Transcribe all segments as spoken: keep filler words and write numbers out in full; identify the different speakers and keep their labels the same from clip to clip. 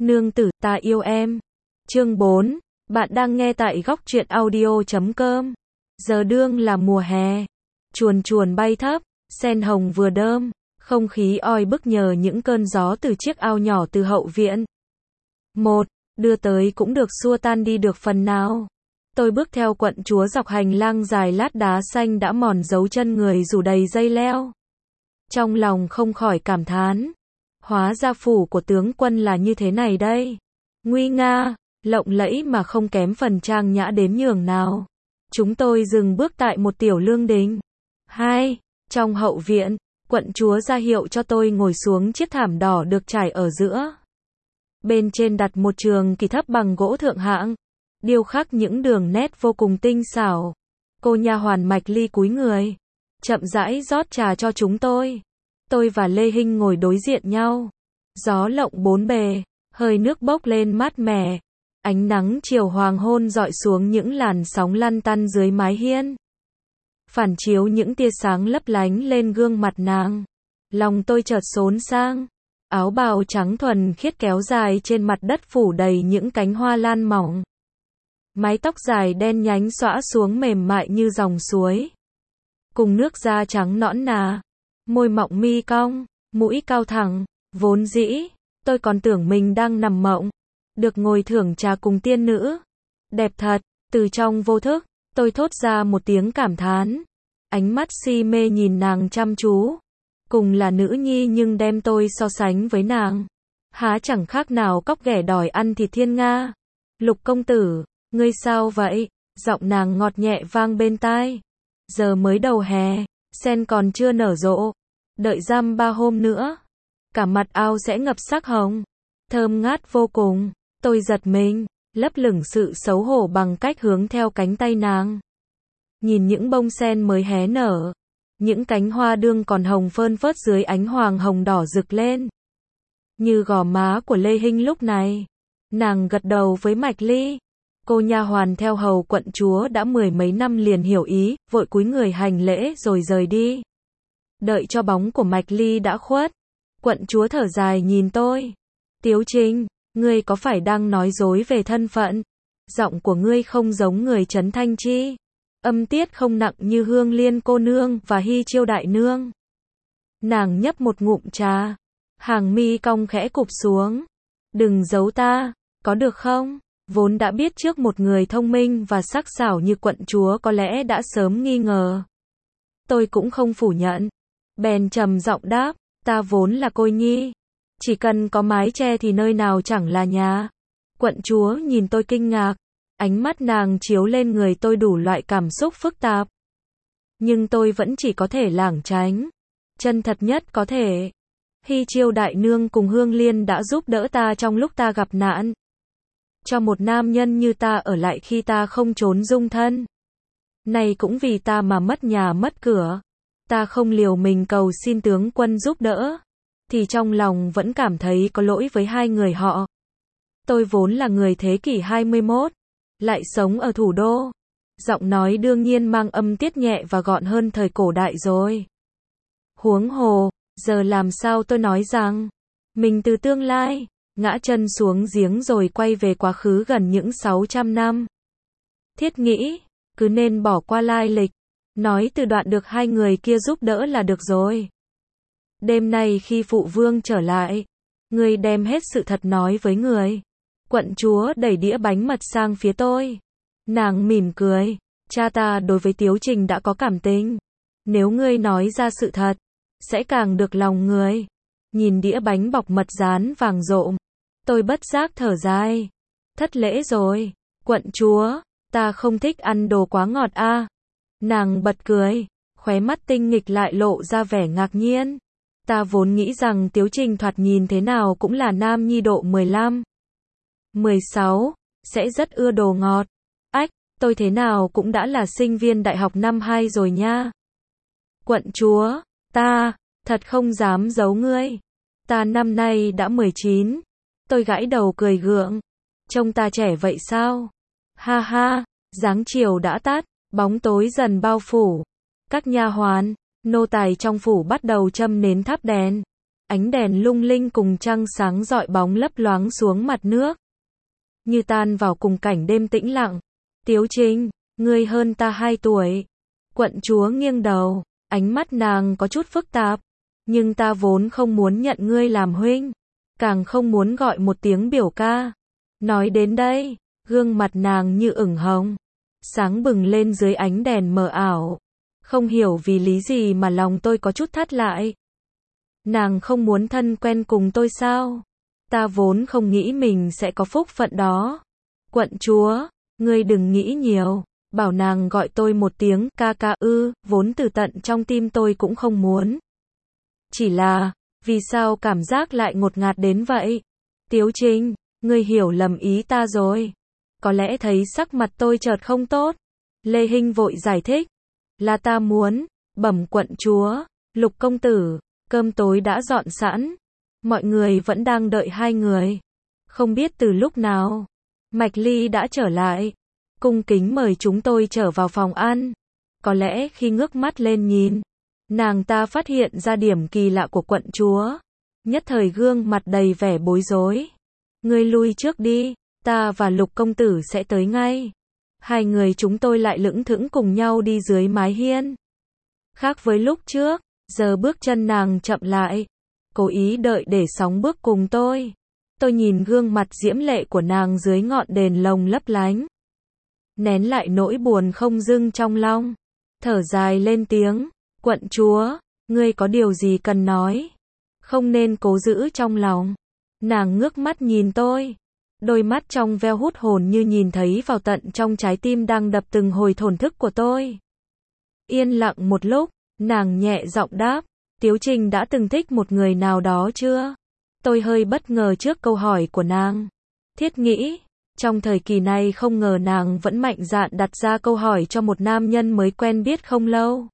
Speaker 1: Nương tử, ta yêu em. Chương bốn. Bạn đang nghe tại góc truyện audio chấm com. Giờ đương là mùa hè. Chuồn chuồn bay thấp, sen hồng vừa đơm, không khí oi bức nhờ những cơn gió từ chiếc ao nhỏ từ hậu viện. Một, đưa tới cũng được xua tan đi được phần nào. Tôi bước theo quận chúa dọc hành lang dài lát đá xanh đã mòn dấu chân người rủ đầy dây leo. Trong lòng không khỏi cảm thán. Hóa ra phủ của tướng quân là như thế này đây. Nguy nga, lộng lẫy mà không kém phần trang nhã đến nhường nào. Chúng tôi dừng bước tại một tiểu lương đình. Hai, trong hậu viện, quận chúa ra hiệu cho tôi ngồi xuống chiếc thảm đỏ được trải ở giữa. Bên trên đặt một trường kỳ thấp bằng gỗ thượng hạng, điêu khắc những đường nét vô cùng tinh xảo. Cô nha hoàn Mạch Ly cúi người, chậm rãi rót trà cho chúng tôi. Tôi và Lê Hinh ngồi đối diện nhau. Gió lộng bốn bề, hơi nước bốc lên mát mẻ. Ánh nắng chiều hoàng hôn rọi xuống những làn sóng lăn tăn dưới mái hiên. Phản chiếu những tia sáng lấp lánh lên gương mặt nàng. Lòng tôi chợt xốn sang. Áo bào trắng thuần khiết kéo dài trên mặt đất phủ đầy những cánh hoa lan mỏng. Mái tóc dài đen nhánh xõa xuống mềm mại như dòng suối. Cùng nước da trắng nõn nà. Môi mọng mi cong, mũi cao thẳng. Vốn dĩ, tôi còn tưởng mình đang nằm mộng. Được ngồi thưởng trà cùng tiên nữ. Đẹp thật, từ trong vô thức, tôi thốt ra một tiếng cảm thán. Ánh mắt si mê nhìn nàng chăm chú. Cùng là nữ nhi nhưng đem tôi so sánh với nàng. Há chẳng khác nào cóc ghẻ đòi ăn thịt thiên nga. Lục công tử, ngươi sao vậy? Giọng nàng ngọt nhẹ vang bên tai. Giờ mới đầu hè, sen còn chưa nở rộ. Đợi dăm ba hôm nữa, cả mặt ao sẽ ngập sắc hồng. Thơm ngát vô cùng. Tôi giật mình, lấp lửng sự xấu hổ bằng cách hướng theo cánh tay nàng. Nhìn những bông sen mới hé nở. Những cánh hoa đương còn hồng phơn phớt dưới ánh hoàng hồng đỏ rực lên. Như gò má của Lê Hinh lúc này. Nàng gật đầu với Mạch Ly. Cô nha hoàn theo hầu quận chúa đã mười mấy năm liền hiểu ý, vội cúi người hành lễ rồi rời đi. Đợi cho bóng của Mạch Ly đã khuất. Quận chúa thở dài nhìn tôi. Tiếu Trinh, ngươi có phải đang nói dối về thân phận? Giọng của ngươi không giống người Trấn Thanh Chi. Âm tiết không nặng như Hương Liên cô nương và Hy Chiêu đại nương. Nàng nhấp một ngụm trà. Hàng mi cong khẽ cụp xuống. Đừng giấu ta, có được không? Vốn đã biết trước một người thông minh và sắc sảo như quận chúa có lẽ đã sớm nghi ngờ. Tôi cũng không phủ nhận. Bèn trầm giọng đáp, ta vốn là cô nhi. Chỉ cần có mái che thì nơi nào chẳng là nhà. Quận chúa nhìn tôi kinh ngạc. Ánh mắt nàng chiếu lên người tôi đủ loại cảm xúc phức tạp. Nhưng tôi vẫn chỉ có thể lảng tránh. Chân thật nhất có thể. Hy Chiêu đại nương cùng Hương Liên đã giúp đỡ ta trong lúc ta gặp nạn. Cho một nam nhân như ta ở lại khi ta không trốn dung thân. Này cũng vì ta mà mất nhà mất cửa. Ta không liều mình cầu xin tướng quân giúp đỡ. Thì trong lòng vẫn cảm thấy có lỗi với hai người họ. Tôi vốn là người thế kỷ hai mươi mốt. Lại sống ở thủ đô. Giọng nói đương nhiên mang âm tiết nhẹ và gọn hơn thời cổ đại rồi. Huống hồ, giờ làm sao tôi nói rằng mình từ tương lai ngã chân xuống giếng rồi quay về quá khứ gần những sáu trăm năm. Thiết nghĩ, cứ nên bỏ qua lai lịch. Nói từ đoạn được hai người kia giúp đỡ là được rồi. Đêm nay khi phụ vương trở lại, người đem hết sự thật nói với người. Quận chúa đẩy đĩa bánh mật sang phía tôi. Nàng mỉm cười. Cha ta đối với Tiếu Trình đã có cảm tình. Nếu ngươi nói ra sự thật, sẽ càng được lòng người. Nhìn đĩa bánh bọc mật dán vàng rộm. Tôi bất giác thở dài. Thất lễ rồi. Quận chúa, ta không thích ăn đồ quá ngọt a. À. Nàng bật cười. Khóe mắt tinh nghịch lại lộ ra vẻ ngạc nhiên. Ta vốn nghĩ rằng Tiếu Trình thoạt nhìn thế nào cũng là nam nhi độ mười lăm. mười sáu, sẽ rất ưa đồ ngọt. Ách, tôi thế nào cũng đã là sinh viên đại học năm hai rồi nha. Quận chúa, ta, thật không dám giấu ngươi. Ta năm nay đã mười chín. Tôi gãi đầu cười gượng. Trông ta trẻ vậy sao? Ha ha, dáng chiều đã tắt, bóng tối dần bao phủ. Các nha hoàn, nô tài trong phủ bắt đầu châm nến thắp đèn. ánh đèn lung linh cùng trăng sáng rọi bóng lấp loáng xuống mặt nước. Như tan vào cùng cảnh đêm tĩnh lặng. Tiếu Trinh, ngươi hơn ta hai tuổi. Quận chúa nghiêng đầu, ánh mắt nàng có chút phức tạp. Nhưng ta vốn không muốn nhận ngươi làm huynh, càng không muốn gọi một tiếng biểu ca. Nói đến đây, gương mặt nàng như ửng hồng, sáng bừng lên dưới ánh đèn mờ ảo. Không hiểu vì lý gì mà lòng tôi có chút thắt lại. Nàng không muốn thân quen cùng tôi sao? Ta vốn không nghĩ mình sẽ có phúc phận đó. Quận chúa, ngươi đừng nghĩ nhiều, bảo nàng gọi tôi một tiếng ca ca ư, vốn từ tận trong tim tôi cũng không muốn. Chỉ là, vì sao cảm giác lại ngột ngạt đến vậy? Tiếu Trinh, ngươi hiểu lầm ý ta rồi. Có lẽ thấy sắc mặt tôi chợt không tốt. Lê Hinh vội giải thích. Là ta muốn, bẩm quận chúa, Lục công tử, cơm tối đã dọn sẵn. Mọi người vẫn đang đợi hai người. Không biết từ lúc nào, Mạch Ly đã trở lại. Cung kính mời chúng tôi trở vào phòng ăn. Có lẽ khi ngước mắt lên nhìn, nàng ta phát hiện ra điểm kỳ lạ của quận chúa. Nhất thời gương mặt đầy vẻ bối rối. Ngươi lui trước đi, ta và Lục công tử sẽ tới ngay. Hai người chúng tôi lại lững thững cùng nhau đi dưới mái hiên. Khác với lúc trước, giờ bước chân nàng chậm lại. Cố ý đợi để sóng bước cùng tôi. Tôi nhìn gương mặt diễm lệ của nàng dưới ngọn đèn lồng lấp lánh. Nén lại nỗi buồn không dưng trong lòng. Thở dài lên tiếng. Quận chúa, ngươi có điều gì cần nói? Không nên cố giữ trong lòng. Nàng ngước mắt nhìn tôi. Đôi mắt trong veo hút hồn như nhìn thấy vào tận trong trái tim đang đập từng hồi thổn thức của tôi. Yên lặng một lúc, nàng nhẹ giọng đáp. Tiếu Trinh đã từng thích một người nào đó chưa? Tôi hơi bất ngờ trước câu hỏi của nàng. Thiết nghĩ, trong thời kỳ này không ngờ nàng vẫn mạnh dạn đặt ra câu hỏi cho một nam nhân mới quen biết không lâu.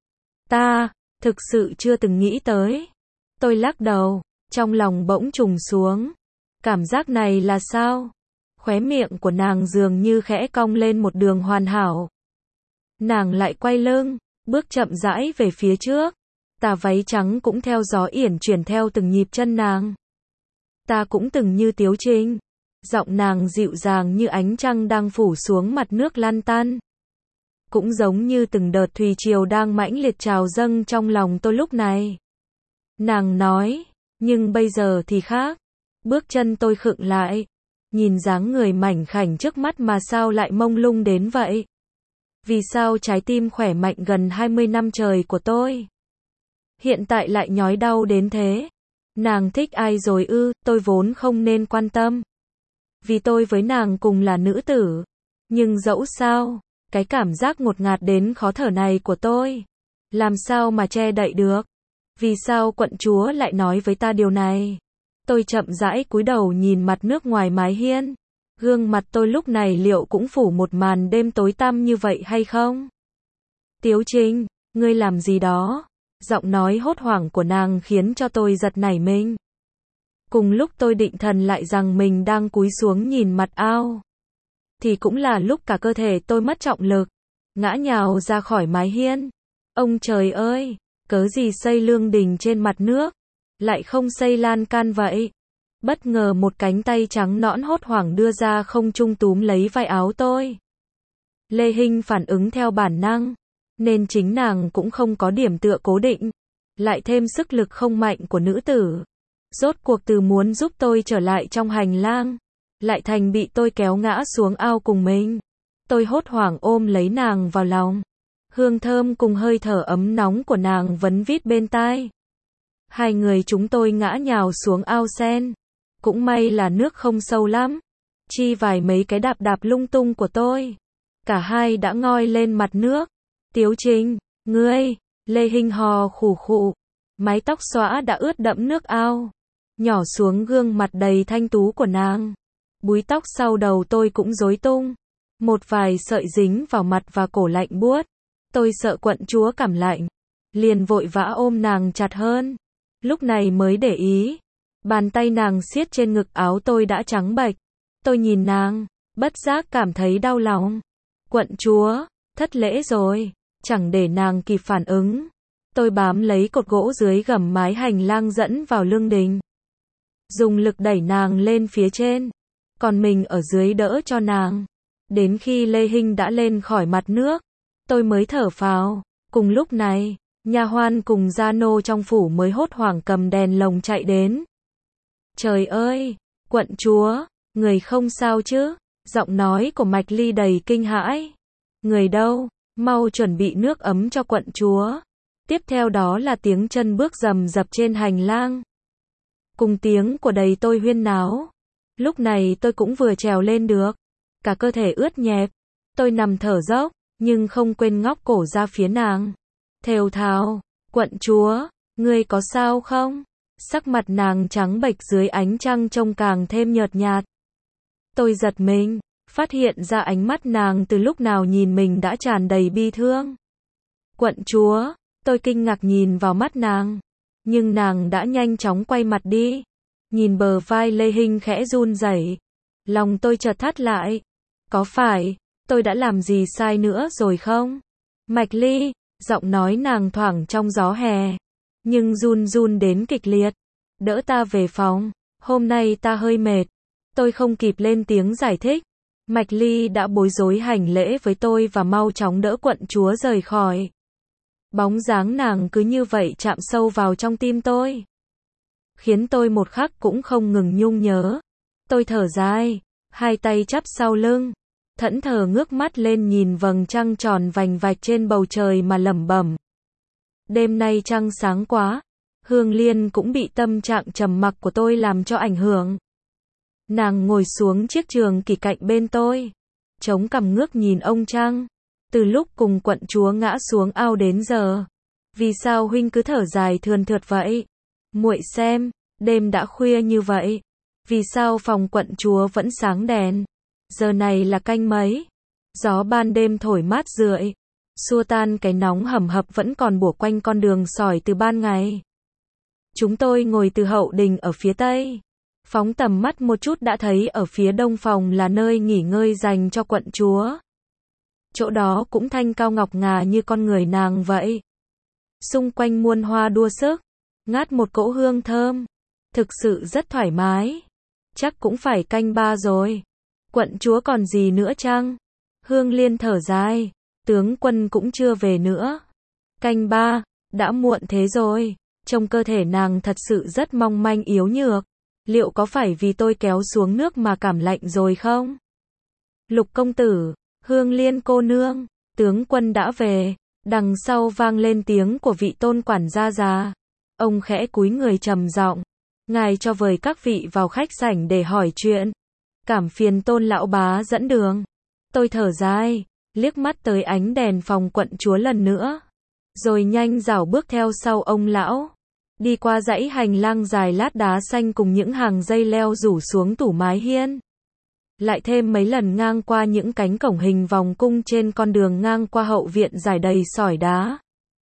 Speaker 1: Ta, thực sự chưa từng nghĩ tới. Tôi lắc đầu, trong lòng bỗng trùng xuống. Cảm giác này là sao? Khóe miệng của nàng dường như khẽ cong lên một đường hoàn hảo. Nàng lại quay lưng, bước chậm rãi về phía trước. Tà váy trắng cũng theo gió yển chuyển theo từng nhịp chân nàng. Ta cũng từng như Tiếu Trinh. Giọng nàng dịu dàng như ánh trăng đang phủ xuống mặt nước lăn tăn. Cũng giống như từng đợt thủy triều đang mãnh liệt trào dâng trong lòng tôi lúc này. Nàng nói, nhưng bây giờ thì khác. Bước chân tôi khựng lại. Nhìn dáng người mảnh khảnh trước mắt mà sao lại mông lung đến vậy? Vì sao trái tim khỏe mạnh gần hai mươi năm trời của tôi hiện tại lại nhói đau đến thế? Nàng thích ai rồi ư? Tôi vốn không nên quan tâm. Vì tôi với nàng cùng là nữ tử. Nhưng dẫu sao, cái cảm giác ngột ngạt đến khó thở này của tôi, làm sao mà che đậy được? Vì sao quận chúa lại nói với ta điều này? Tôi chậm rãi cúi đầu nhìn mặt nước ngoài mái hiên. Gương mặt tôi lúc này liệu cũng phủ một màn đêm tối tăm như vậy hay không? Tiếu Trinh, ngươi làm gì đó? Giọng nói hốt hoảng của nàng khiến cho tôi giật nảy mình. Cùng lúc tôi định thần lại rằng mình đang cúi xuống nhìn mặt ao, thì cũng là lúc cả cơ thể tôi mất trọng lực, ngã nhào ra khỏi mái hiên. Ông trời ơi, cớ gì xây lương đình trên mặt nước, lại không xây lan can vậy? Bất ngờ một cánh tay trắng nõn hốt hoảng đưa ra không trung túm lấy vai áo tôi. Lê Hinh phản ứng theo bản năng, nên chính nàng cũng không có điểm tựa cố định, lại thêm sức lực không mạnh của nữ tử. Rốt cuộc từ muốn giúp tôi trở lại trong hành lang, lại thành bị tôi kéo ngã xuống ao cùng mình. Tôi hốt hoảng ôm lấy nàng vào lòng. Hương thơm cùng hơi thở ấm nóng của nàng vấn vít bên tai. Hai người chúng tôi ngã nhào xuống ao sen. Cũng may là nước không sâu lắm. Chi vài mấy cái đạp đạp lung tung của tôi. Cả hai đã ngoi lên mặt nước. Tiếu Trinh, ngươi, Lê Hinh hò khủ khụ. Mái tóc xõa đã ướt đẫm nước ao, nhỏ xuống gương mặt đầy thanh tú của nàng. Búi tóc sau đầu tôi cũng rối tung. Một vài sợi dính vào mặt và cổ lạnh buốt. Tôi sợ quận chúa cảm lạnh, liền vội vã ôm nàng chặt hơn. Lúc này mới để ý, bàn tay nàng siết trên ngực áo tôi đã trắng bệch. Tôi nhìn nàng, bất giác cảm thấy đau lòng. Quận chúa, thất lễ rồi. Chẳng để nàng kịp phản ứng, Tôi bám lấy cột gỗ dưới gầm mái hành lang dẫn vào lương đình. Dùng lực đẩy nàng lên phía trên. Còn mình ở dưới đỡ cho nàng. Đến khi Lê Hinh đã lên khỏi mặt nước, tôi mới thở phào. Cùng lúc này, nha hoàn cùng gia nô trong phủ mới hốt hoảng cầm đèn lồng chạy đến. Trời ơi, quận chúa, người không sao chứ? Giọng nói của Mạch Ly đầy kinh hãi. Người đâu? Mau chuẩn bị nước ấm cho quận chúa. Tiếp theo đó là tiếng chân bước rầm rập trên hành lang. Cùng tiếng của đầy tôi huyên náo. Lúc này tôi cũng vừa trèo lên được. Cả cơ thể ướt nhẹp. Tôi nằm thở dốc, nhưng không quên ngóc cổ ra phía nàng. Thều thào, quận chúa, ngươi có sao không? Sắc mặt nàng trắng bệch dưới ánh trăng trông càng thêm nhợt nhạt. Tôi giật mình, phát hiện ra ánh mắt nàng từ lúc nào nhìn mình đã tràn đầy bi thương. Quận chúa, tôi kinh ngạc nhìn vào mắt nàng, nhưng nàng đã nhanh chóng quay mặt đi. Nhìn bờ vai Lê Hinh khẽ run rẩy, lòng tôi chợt thắt lại. Có phải tôi đã làm gì sai nữa rồi không? Mạch Ly, giọng nói nàng thoảng trong gió hè, nhưng run run đến kịch liệt. Đỡ ta về phòng, hôm nay ta hơi mệt. Tôi không kịp lên tiếng giải thích. Mạch Ly đã bối rối hành lễ với tôi và mau chóng đỡ quận chúa rời khỏi. Bóng dáng nàng cứ như vậy chạm sâu vào trong tim tôi, khiến tôi một khắc cũng không ngừng nhung nhớ. Tôi thở dài, hai tay chắp sau lưng, thẫn thờ ngước mắt lên nhìn vầng trăng tròn vành vạch trên bầu trời mà lẩm bẩm. Đêm nay trăng sáng quá. Hương Liên cũng bị tâm trạng trầm mặc của tôi làm cho ảnh hưởng. Nàng ngồi xuống chiếc trường kỷ cạnh bên tôi, chống cằm ngước nhìn ông trăng. Từ lúc cùng quận chúa ngã xuống ao đến giờ, vì sao huynh cứ thở dài thườn thượt vậy? Muội xem, đêm đã khuya như vậy, vì sao phòng quận chúa vẫn sáng đèn? Giờ này là canh mấy? Gió ban đêm thổi mát rượi, xua tan cái nóng hầm hập vẫn còn bủa quanh con đường sỏi từ ban ngày. Chúng tôi ngồi từ hậu đình ở phía tây, phóng tầm mắt một chút đã thấy ở phía đông phòng là nơi nghỉ ngơi dành cho quận chúa. Chỗ đó cũng thanh cao ngọc ngà như con người nàng vậy. Xung quanh muôn hoa đua sức, ngát một cỗ hương thơm, thực sự rất thoải mái. Chắc cũng phải canh ba rồi. Quận chúa còn gì nữa chăng? Hương Liên thở dài, tướng quân cũng chưa về nữa. Canh ba, đã muộn thế rồi. Trông cơ thể nàng thật sự rất mong manh yếu nhược. Liệu có phải vì tôi kéo xuống nước mà cảm lạnh rồi không? Lục công tử, Hương Liên cô nương, tướng quân đã về. Đằng sau vang lên tiếng của vị tôn quản gia già. Ông khẽ cúi người trầm giọng, ngài cho vời các vị vào khách sảnh để hỏi chuyện. Cảm phiền tôn lão bá dẫn đường. Tôi thở dài, liếc mắt tới ánh đèn phòng quận chúa lần nữa, rồi nhanh rảo bước theo sau ông lão. Đi qua dãy hành lang dài lát đá xanh cùng những hàng dây leo rủ xuống tủ mái hiên. Lại thêm mấy lần ngang qua những cánh cổng hình vòng cung trên con đường ngang qua hậu viện dài đầy sỏi đá.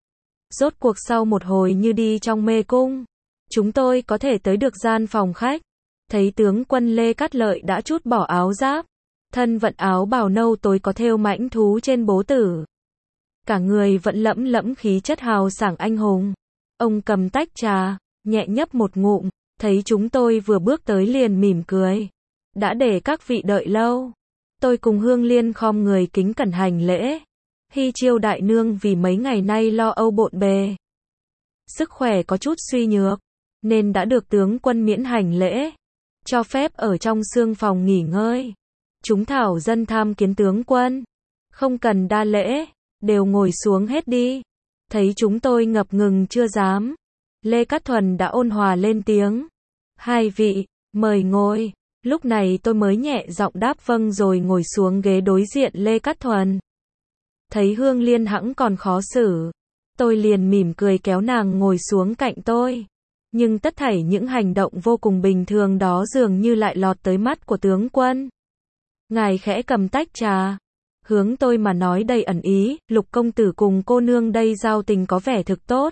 Speaker 1: Rốt cuộc sau một hồi như đi trong mê cung, chúng tôi có thể tới được gian phòng khách. Thấy tướng quân Lê Cát Lợi đã trút bỏ áo giáp, thân vận áo bào nâu tối có thêu mãnh thú trên bố tử. Cả người vẫn lẫm lẫm khí chất hào sảng anh hùng. Ông cầm tách trà, nhẹ nhấp một ngụm, thấy chúng tôi vừa bước tới liền mỉm cười. Đã để các vị đợi lâu. Tôi cùng Hương Liên khom người kính cẩn hành lễ. Hy chiêu đại nương vì mấy ngày nay lo âu bộn bề, sức khỏe có chút suy nhược, nên đã được tướng quân miễn hành lễ, cho phép ở trong xương phòng nghỉ ngơi. Chúng thảo dân tham kiến tướng quân, không cần đa lễ, đều ngồi xuống hết đi. Thấy chúng tôi ngập ngừng chưa dám, Lê Cát Thuần đã ôn hòa lên tiếng. Hai vị, mời ngồi. Lúc này tôi mới nhẹ giọng đáp vâng rồi ngồi xuống ghế đối diện Lê Cát Thuần. Thấy Hương Liên hẵng còn khó xử, tôi liền mỉm cười kéo nàng ngồi xuống cạnh tôi. Nhưng tất thảy những hành động vô cùng bình thường đó dường như lại lọt tới mắt của tướng quân. Ngài khẽ cầm tách trà, hướng tôi mà nói đầy ẩn ý, Lục công tử cùng cô nương đây giao tình có vẻ thực tốt.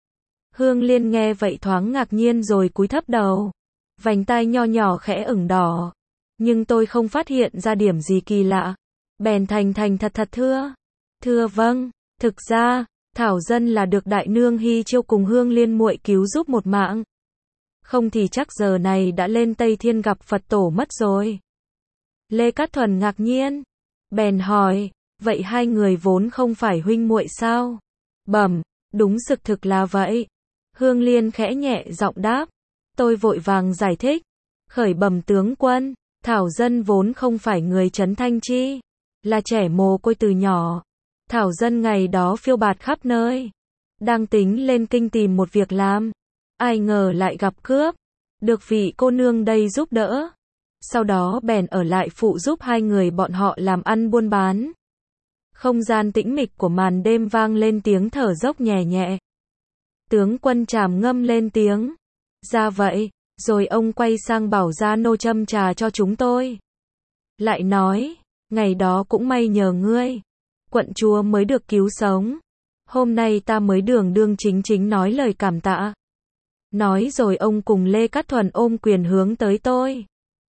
Speaker 1: Hương Liên nghe vậy thoáng ngạc nhiên rồi cúi thấp đầu, vành tai nho nhỏ khẽ ửng đỏ. Nhưng tôi không phát hiện ra điểm gì kỳ lạ, bèn thành thành thật thật thưa. Thưa vâng, thực ra, Thảo dân là được đại nương Hy Chiêu cùng Hương Liên muội cứu giúp một mạng. Không thì chắc giờ này đã lên Tây Thiên gặp Phật tổ mất rồi. Lê Cát Thuần ngạc nhiên, bèn hỏi, vậy hai người vốn không phải huynh muội sao? Bẩm, đúng sự thực là vậy. Hương Liên khẽ nhẹ giọng đáp. Tôi vội vàng giải thích, khởi bẩm tướng quân, Thảo dân vốn không phải người Trấn Thanh Chi, là trẻ mồ côi từ nhỏ. Thảo dân ngày đó phiêu bạt khắp nơi, đang tính lên kinh tìm một việc làm, ai ngờ lại gặp cướp, được vị cô nương đây giúp đỡ. Sau đó bèn ở lại phụ giúp hai người bọn họ làm ăn buôn bán. Không gian tĩnh mịch của màn đêm vang lên tiếng thở dốc nhẹ nhẹ. Tướng quân Trảm Ngâm lên tiếng, ra vậy, rồi ông quay sang bảo Gia Nô châm trà cho chúng tôi. Lại nói, ngày đó cũng may nhờ ngươi, quận chúa mới được cứu sống. Hôm nay ta mới đường đương chính chính nói lời cảm tạ. Nói rồi ông cùng Lê Cát Thuần ôm quyền hướng tới tôi.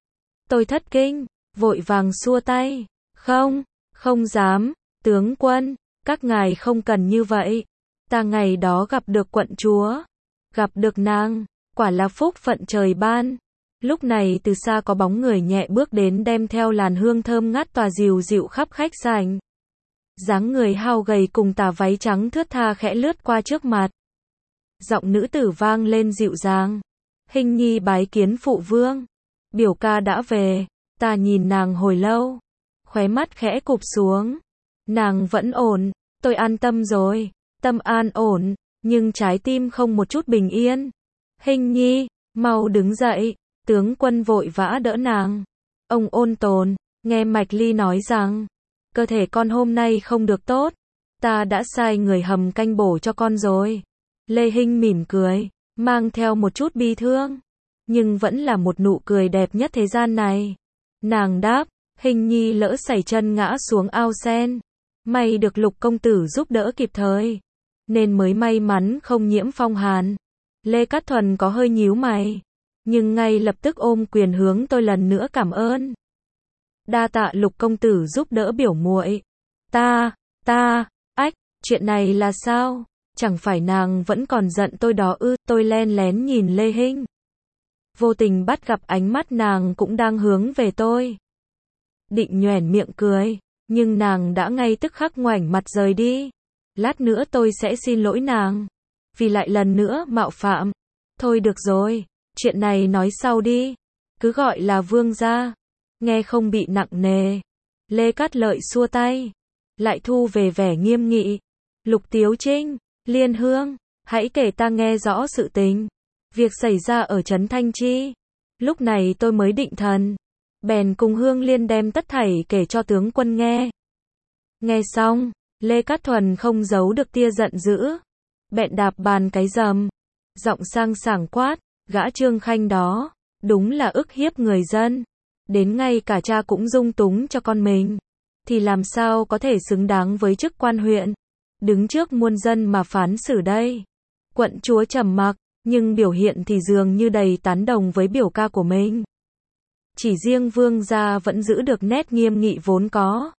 Speaker 1: Tôi thất kinh, vội vàng xua tay. Không, không dám, tướng quân, các ngài không cần như vậy. Ta ngày đó gặp được quận chúa, gặp được nàng, quả là phúc phận trời ban. Lúc này từ xa có bóng người nhẹ bước đến đem theo làn hương thơm ngát tỏa dịu dịu khắp khách sảnh. Dáng người hao gầy cùng tà váy trắng thướt tha khẽ lướt qua trước mặt. Giọng nữ tử vang lên dịu dàng. Hình nhi bái kiến phụ vương. Biểu ca đã về. Ta nhìn nàng hồi lâu, khóe mắt khẽ cụp xuống. Nàng vẫn ổn, tôi an tâm rồi. Tâm an ổn, nhưng trái tim không một chút bình yên. Hình nhi, mau đứng dậy. Tướng quân vội vã đỡ nàng. Ông ôn tồn, nghe Mạch Ly nói rằng, cơ thể con hôm nay không được tốt. Ta đã sai người hầm canh bổ cho con rồi. Lê Hinh mỉm cười, mang theo một chút bi thương, nhưng vẫn là một nụ cười đẹp nhất thế gian này. Nàng đáp, Hình nhi lỡ sẩy chân ngã xuống ao sen. May được Lục công tử giúp đỡ kịp thời, nên mới may mắn không nhiễm phong hàn. Lê Cát Thuần có hơi nhíu mày, nhưng ngay lập tức ôm quyền hướng tôi lần nữa cảm ơn. Đa tạ Lục công tử giúp đỡ biểu muội. Ta, ta, ách, chuyện này là sao? Chẳng phải nàng vẫn còn giận tôi đó ư? Tôi len lén nhìn Lê Hinh, vô tình bắt gặp ánh mắt nàng cũng đang hướng về tôi. Định nhoẻn miệng cười, nhưng nàng đã ngay tức khắc ngoảnh mặt rời đi. Lát nữa tôi sẽ xin lỗi nàng, vì lại lần nữa mạo phạm. Thôi được rồi, chuyện này nói sau đi, cứ gọi là vương gia, nghe không bị nặng nề. Lê Cát Lợi xua tay, lại thu về vẻ nghiêm nghị. Lục Tiếu Trinh, Liên Hương, hãy kể ta nghe rõ sự tình, việc xảy ra ở Trấn Thanh Chi. Lúc này tôi mới định thần, bèn cùng Hương Liên đem tất thảy kể cho tướng quân nghe. Nghe xong, Lê Cát Thuần không giấu được tia giận dữ, bèn đạp bàn cái rầm, giọng sang sảng quát, gã Trương Khanh đó, đúng là ức hiếp người dân, đến ngay cả cha cũng dung túng cho con mình, thì làm sao có thể xứng đáng với chức quan huyện, đứng trước muôn dân mà phán xử đây. Quận chúa trầm mặc, nhưng biểu hiện thì dường như đầy tán đồng với biểu ca của mình. Chỉ riêng vương gia vẫn giữ được nét nghiêm nghị vốn có.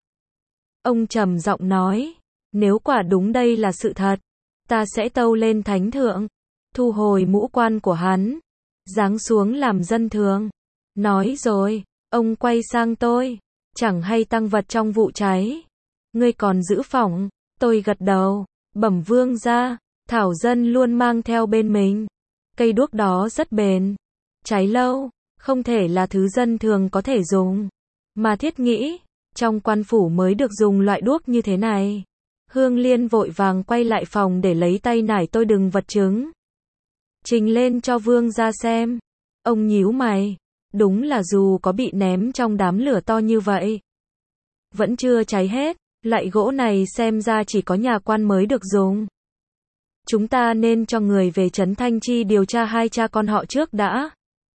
Speaker 1: Ông trầm giọng nói, nếu quả đúng đây là sự thật, ta sẽ tâu lên thánh thượng, thu hồi mũ quan của hắn, giáng xuống làm dân thường. Nói rồi, ông quay sang tôi, chẳng hay tang vật trong vụ cháy, ngươi còn giữ phỏng? Tôi gật đầu, bẩm vương gia, Thảo dân luôn mang theo bên mình. Cây đuốc đó rất bền, cháy lâu, không thể là thứ dân thường có thể dùng, mà thiết nghĩ, trong quan phủ mới được dùng loại đuốc như thế này. Hương Liên vội vàng quay lại phòng để lấy tay nải tôi đừng vật chứng, trình lên cho vương gia xem. Ông nhíu mày, đúng là dù có bị ném trong đám lửa to như vậy, vẫn chưa cháy hết. Loại gỗ này xem ra chỉ có nhà quan mới được dùng. Chúng ta nên cho người về Trấn Thanh Chi điều tra hai cha con họ trước đã,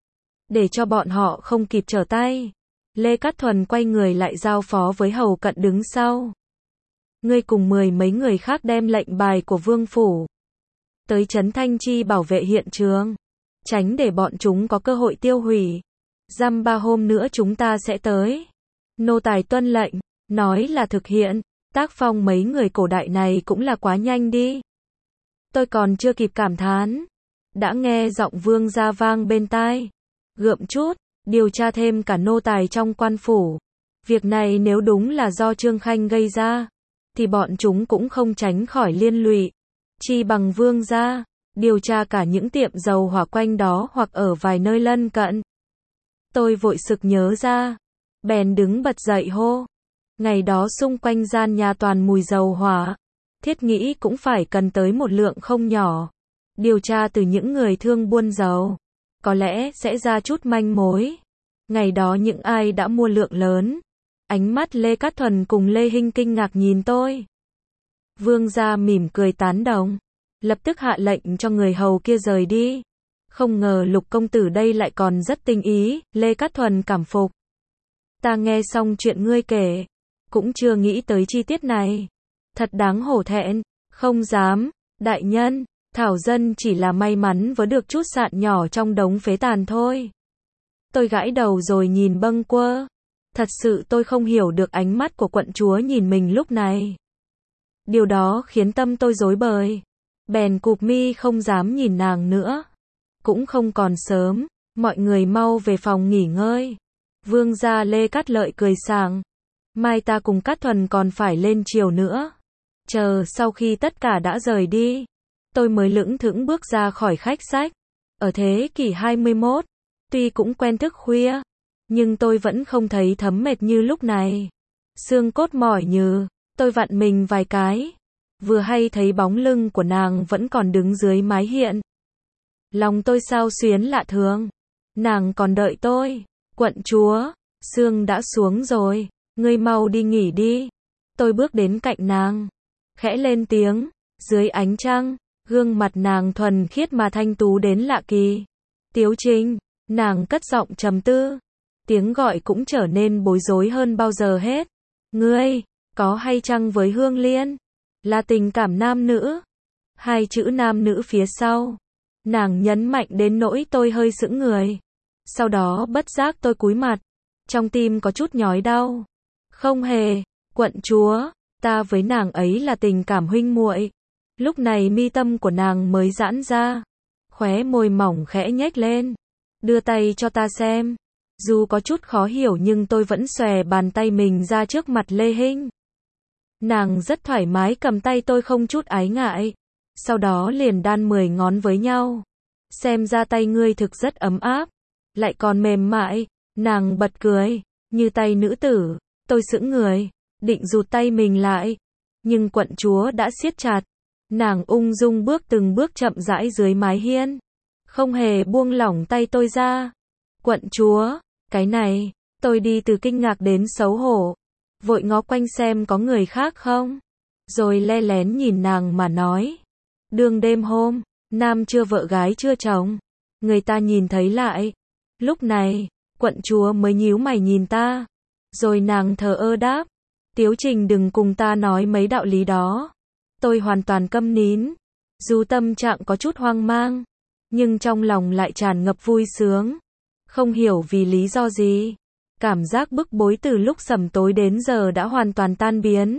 Speaker 1: để cho bọn họ không kịp trở tay. Lê Cát Thuần quay người lại giao phó với hầu cận đứng sau. Ngươi cùng mười mấy người khác đem lệnh bài của vương phủ tới Trấn Thanh Chi bảo vệ hiện trường, tránh để bọn chúng có cơ hội tiêu hủy. Dăm ba hôm nữa chúng ta sẽ tới. Nô tài tuân lệnh. Nói là thực hiện, Tác phong mấy người cổ đại này cũng là quá nhanh đi. Tôi còn chưa kịp cảm thán, đã nghe giọng Vương gia vang bên tai. Gượm chút, điều tra thêm cả nô tài trong quan phủ. Việc này nếu đúng là do Trương Khanh gây ra, thì bọn chúng cũng không tránh khỏi liên lụy. Chi bằng Vương gia điều tra cả những tiệm dầu hỏa quanh đó hoặc ở vài nơi lân cận. Tôi vội sực nhớ ra, bèn đứng bật dậy hô. Ngày đó xung quanh gian nhà toàn mùi dầu hỏa, thiết nghĩ cũng phải cần tới một lượng không nhỏ. Điều tra từ những người thương buôn dầu, có lẽ sẽ ra chút manh mối. Ngày đó những ai đã mua lượng lớn. Ánh mắt Lê Cát Thuần cùng Lê Hinh kinh ngạc nhìn tôi. Vương gia mỉm cười tán đồng, lập tức hạ lệnh cho người hầu kia rời đi. Không ngờ Lục công tử đây lại còn rất tinh ý, Lê Cát Thuần cảm phục. Ta nghe xong chuyện ngươi kể, cũng chưa nghĩ tới chi tiết này. Thật đáng hổ thẹn, không dám, đại nhân, Thảo dân chỉ là may mắn vớ được chút sạn nhỏ trong đống phế tàn thôi. Tôi gãi đầu rồi nhìn bâng quơ. Thật sự tôi không hiểu được ánh mắt của quận chúa nhìn mình lúc này. Điều đó khiến tâm tôi rối bời. Bèn cụp mi không dám nhìn nàng nữa. Cũng không còn sớm, mọi người mau về phòng nghỉ ngơi. Vương gia Lê Cát Lợi cười sảng. Mai ta cùng Cát Thuần còn phải lên triều nữa. Chờ sau khi tất cả đã rời đi, tôi mới lững thững bước ra khỏi khách sách. Ở thế kỷ hai mươi mốt, tuy cũng quen thức khuya, nhưng tôi vẫn không thấy thấm mệt như lúc này. Xương cốt mỏi nhừ, tôi vặn mình vài cái. Vừa hay thấy bóng lưng của nàng vẫn còn đứng dưới mái hiện. Lòng tôi xao xuyến lạ thường. Nàng còn đợi tôi. Quận chúa, sương đã xuống rồi, ngươi mau đi nghỉ đi. Tôi bước đến cạnh nàng, khẽ lên tiếng. Dưới ánh trăng, gương mặt nàng thuần khiết mà thanh tú đến lạ kỳ. Tiếu Trinh, nàng cất giọng trầm tư. Tiếng gọi cũng trở nên bối rối hơn bao giờ hết. Ngươi, có hay chăng với Hương Liên? Là tình cảm nam nữ. Hai chữ nam nữ phía sau. Nàng nhấn mạnh đến nỗi tôi hơi sững người. Sau đó bất giác tôi cúi mặt. Trong tim có chút nhói đau. Không hề, quận chúa, ta với nàng ấy là tình cảm huynh muội. Lúc này mi tâm của nàng mới giãn ra. Khóe môi mỏng khẽ nhếch lên. Đưa tay cho ta xem. Dù có chút khó hiểu nhưng tôi vẫn xòe bàn tay mình ra trước mặt Lê Hinh. Nàng rất thoải mái cầm tay tôi không chút ái ngại. Sau đó liền đan mười ngón với nhau. Xem ra tay ngươi thực rất ấm áp. Lại còn mềm mại. Nàng bật cười. Như tay nữ tử. Tôi sững người. Định rụt tay mình lại. Nhưng quận chúa đã siết chặt. Nàng ung dung bước từng bước chậm rãi dưới mái hiên. Không hề buông lỏng tay tôi ra. Quận chúa, cái này, tôi đi từ kinh ngạc đến xấu hổ. Vội ngó quanh xem có người khác không. Rồi le lén nhìn nàng mà nói. Đương đêm hôm, nam chưa vợ gái chưa chồng. Người ta nhìn thấy lại. Lúc này, quận chúa mới nhíu mày nhìn ta. Rồi nàng thờ ơ đáp. Tiếu Trình đừng cùng ta nói mấy đạo lý đó. Tôi hoàn toàn câm nín. Dù tâm trạng có chút hoang mang, nhưng trong lòng lại tràn ngập vui sướng. Không hiểu vì lý do gì. Cảm giác bức bối từ lúc sẩm tối đến giờ đã hoàn toàn tan biến.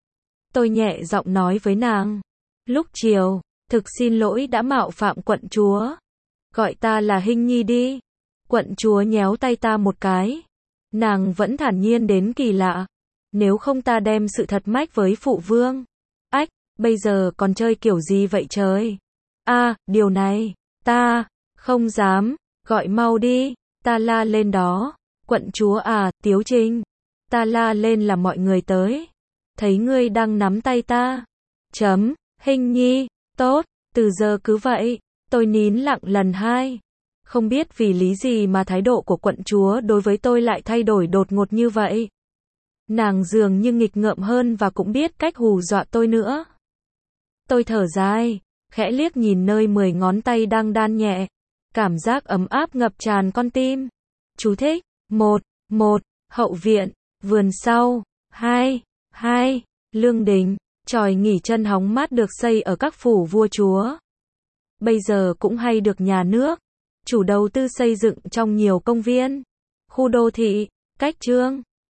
Speaker 1: Tôi nhẹ giọng nói với nàng. Lúc chiều, thực xin lỗi đã mạo phạm quận chúa. Gọi ta là Hinh Nhi đi. Quận chúa nhéo tay ta một cái. Nàng vẫn thản nhiên đến kỳ lạ. Nếu không ta đem sự thật mách với phụ vương. Ách, bây giờ còn chơi kiểu gì vậy trời? À, điều này, ta, không dám, gọi mau đi, ta la lên đó. Quận chúa à, Tiếu Trinh. Ta la lên là mọi người tới. Thấy ngươi đang nắm tay ta. Chấm, Hinh Nhi, tốt, từ giờ cứ vậy. Tôi nín lặng lần hai. Không biết vì lý gì mà thái độ của quận chúa đối với tôi lại thay đổi đột ngột như vậy. Nàng dường như nghịch ngợm hơn và cũng biết cách hù dọa tôi nữa. Tôi thở dài, khẽ liếc nhìn nơi mười ngón tay đang đan nhẹ. Cảm giác ấm áp ngập tràn con tim. Chú thích. Một, một, hậu viện, vườn sau. Hai, hai, lương đình, chòi nghỉ chân hóng mát được xây ở các phủ vua chúa. Bây giờ cũng hay được nhà nước chủ đầu tư xây dựng trong nhiều công viên, khu đô thị, cách trương.